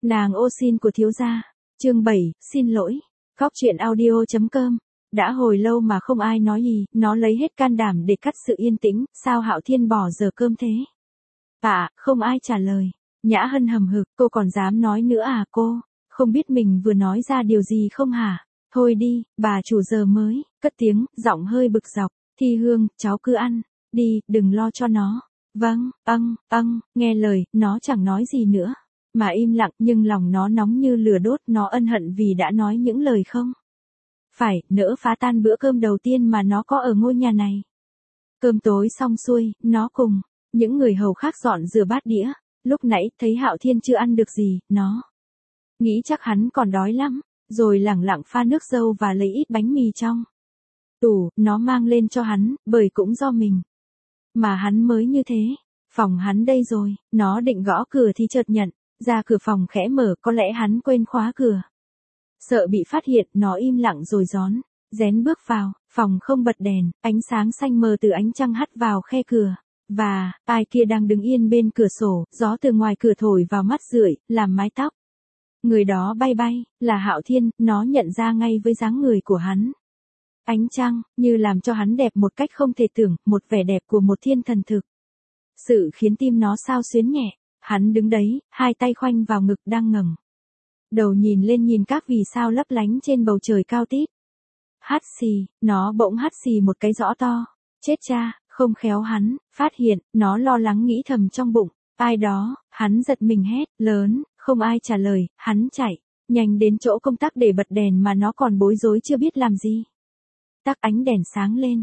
Nàng ô xin của thiếu gia. Chương 7, xin lỗi. Góc truyện audio.com. Đã hồi lâu mà không ai nói gì, nó lấy hết can đảm để cắt sự yên tĩnh, sao Hạo Thiên bỏ giờ cơm thế? Không ai trả lời. Nhã Hân hầm hực, cô còn dám nói nữa à cô? Không biết mình vừa nói ra điều gì không hả? Thôi đi, bà chủ giờ mới, cất tiếng, giọng hơi bực dọc. Thi Hương, cháu cứ ăn, đi, đừng lo cho nó. Vâng, nghe lời, nó chẳng nói gì nữa. Mà im lặng nhưng lòng nó nóng như lửa đốt, nó ân hận vì đã nói những lời không phải, nỡ phá tan bữa cơm đầu tiên mà nó có ở ngôi nhà này. Cơm tối xong xuôi, nó cùng những người hầu khác dọn rửa bát đĩa. Lúc nãy thấy Hạo Thiên chưa ăn được gì, nó nghĩ chắc hắn còn đói lắm, rồi lẳng lặng pha nước dâu và lấy ít bánh mì trong tủ, nó mang lên cho hắn, bởi cũng do mình mà hắn mới như thế. Phòng hắn đây rồi, nó định gõ cửa thì chợt nhận ra cửa phòng khẽ mở, có lẽ hắn quên khóa cửa. Sợ bị phát hiện, nó im lặng rồi rén bước vào. Phòng không bật đèn, ánh sáng xanh mờ từ ánh trăng hắt vào khe cửa. Và, ai kia đang đứng yên bên cửa sổ, gió từ ngoài cửa thổi vào mắt rượi, làm mái tóc người đó bay bay, là Hạo Thiên, nó nhận ra ngay với dáng người của hắn. Ánh trăng, như làm cho hắn đẹp một cách không thể tưởng, một vẻ đẹp của một thiên thần thực sự khiến tim nó xao xuyến nhẹ. Hắn đứng đấy, hai tay khoanh vào ngực, đang ngẩng đầu nhìn lên, nhìn các vì sao lấp lánh trên bầu trời cao tít. Hắt xì, nó bỗng hắt xì một cái rõ to. Chết cha, không khéo hắn phát hiện, nó lo lắng nghĩ thầm trong bụng. Ai đó, hắn giật mình hét lớn, không ai trả lời, hắn chạy nhanh đến chỗ công tắc để bật đèn mà nó còn bối rối chưa biết làm gì. Tắc ánh đèn sáng lên.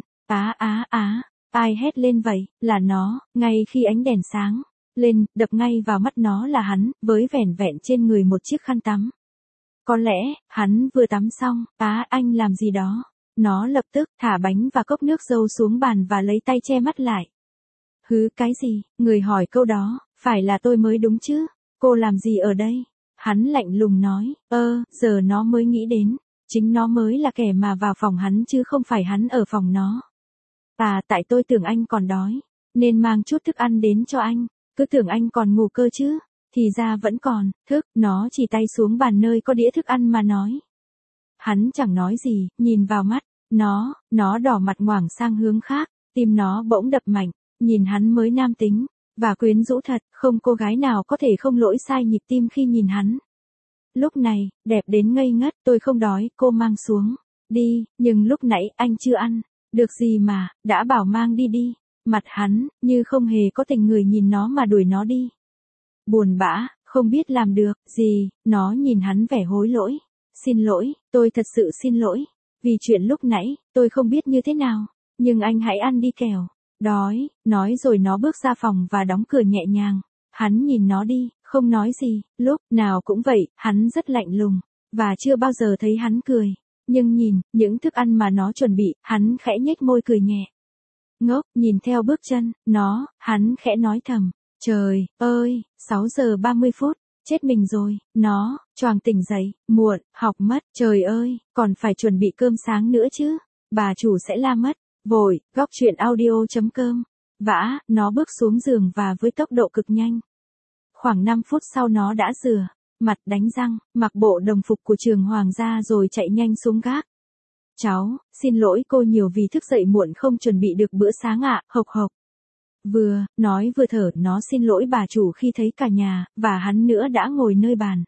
Ai hét lên vậy? Là nó. Ngay khi ánh đèn sáng lên, đập ngay vào mắt nó là hắn, với vẻn vẹn trên người một chiếc khăn tắm. Có lẽ, hắn vừa tắm xong. Anh làm gì đó? Nó lập tức thả bánh và cốc nước dâu xuống bàn và lấy tay che mắt lại. Cái gì? Người hỏi câu đó, phải là tôi mới đúng chứ? Cô làm gì ở đây? Hắn lạnh lùng nói. Giờ nó mới nghĩ đến, chính nó mới là kẻ mà vào phòng hắn chứ không phải hắn ở phòng nó. Tại tôi tưởng anh còn đói, nên mang chút thức ăn đến cho anh. Cứ tưởng anh còn ngủ cơ chứ, thì ra vẫn còn thức. Nó chỉ tay xuống bàn nơi có đĩa thức ăn mà nói. Hắn chẳng nói gì, nhìn vào mắt nó đỏ mặt ngoảng sang hướng khác, tim nó bỗng đập mạnh, nhìn hắn mới nam tính và quyến rũ thật, không cô gái nào có thể không lỗi sai nhịp tim khi nhìn hắn. Lúc này, đẹp đến ngây ngất. Tôi không đói, cô mang xuống đi, nhưng lúc nãy anh chưa ăn được gì mà, đã bảo mang đi. Mặt hắn, như không hề có tình người nhìn nó mà đuổi nó đi. Buồn bã, không biết làm được gì, nó nhìn hắn vẻ hối lỗi. Xin lỗi, tôi thật sự xin lỗi. Vì chuyện lúc nãy, tôi không biết như thế nào. Nhưng anh hãy ăn đi kẻo đói, nói rồi nó bước ra phòng và đóng cửa nhẹ nhàng. Hắn nhìn nó đi, không nói gì, lúc nào cũng vậy, hắn rất lạnh lùng, và chưa bao giờ thấy hắn cười. Nhưng nhìn những thức ăn mà nó chuẩn bị, hắn khẽ nhếch môi cười nhẹ. Ngốc, nhìn theo bước chân hắn khẽ nói thầm. Trời ơi, 6 giờ 30 phút, chết mình rồi. Nó choàng tỉnh dậy, muộn, học mất. Trời ơi, còn phải chuẩn bị cơm sáng nữa chứ. Bà chủ sẽ la mất. Vội, góc truyện audio.com. Nó bước xuống giường và với tốc độ cực nhanh. Khoảng 5 phút sau nó đã rửa mặt, đánh răng, mặc bộ đồng phục của trường hoàng gia rồi chạy nhanh xuống gác. Cháu, xin lỗi cô nhiều vì thức dậy muộn không chuẩn bị được bữa sáng ạ. Hộc hộc. Vừa nói vừa thở, nó xin lỗi bà chủ khi thấy cả nhà và hắn nữa đã ngồi nơi bàn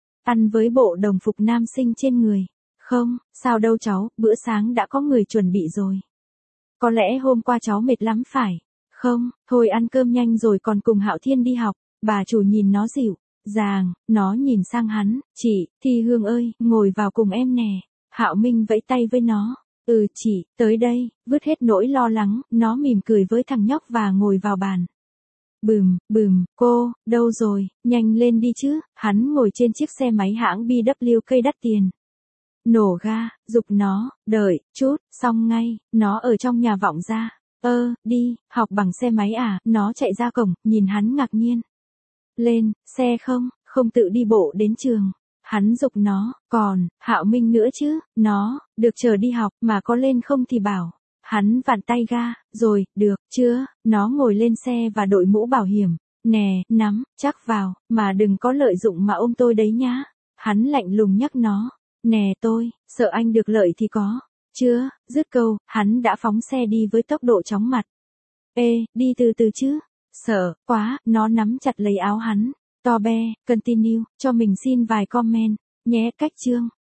ăn với bộ đồng phục nam sinh trên người. Không, sao đâu cháu, bữa sáng đã có người chuẩn bị rồi. Có lẽ hôm qua cháu mệt lắm phải không? Thôi ăn cơm nhanh rồi còn cùng Hạo Thiên đi học. Bà chủ nhìn nó dịu dàng, nó nhìn sang hắn. Chị, Thi Hương ơi, ngồi vào cùng em nè. Hạo Minh vẫy tay với nó. Chị, tới đây, vứt hết nỗi lo lắng, nó mỉm cười với thằng nhóc và ngồi vào bàn. Cô, đâu rồi, nhanh lên đi chứ. Hắn ngồi trên chiếc xe máy hãng BWK đắt tiền. Nổ ga, giục nó, đợi chút, xong ngay, nó ở trong nhà vọng ra. Đi, học bằng xe máy à? Nó chạy ra cổng, nhìn hắn ngạc nhiên. Lên, xe không tự đi bộ đến trường. Hắn giục nó, còn, Hạo Minh nữa chứ, nó, được chờ đi học, mà có lên không thì bảo. Hắn vặn tay ga, rồi, được, chưa, nó ngồi lên xe và đội mũ bảo hiểm. Nè, nắm, chắc vào, mà đừng có lợi dụng mà ôm tôi đấy nhá. Hắn lạnh lùng nhắc nó. Nè tôi, sợ anh được lợi thì có. Chưa, dứt câu, hắn đã phóng xe đi với tốc độ chóng mặt. Ê, đi từ từ chứ. Sợ, quá, nó nắm chặt lấy áo hắn. To be, continue, cho mình xin vài comment, nhé cách chương.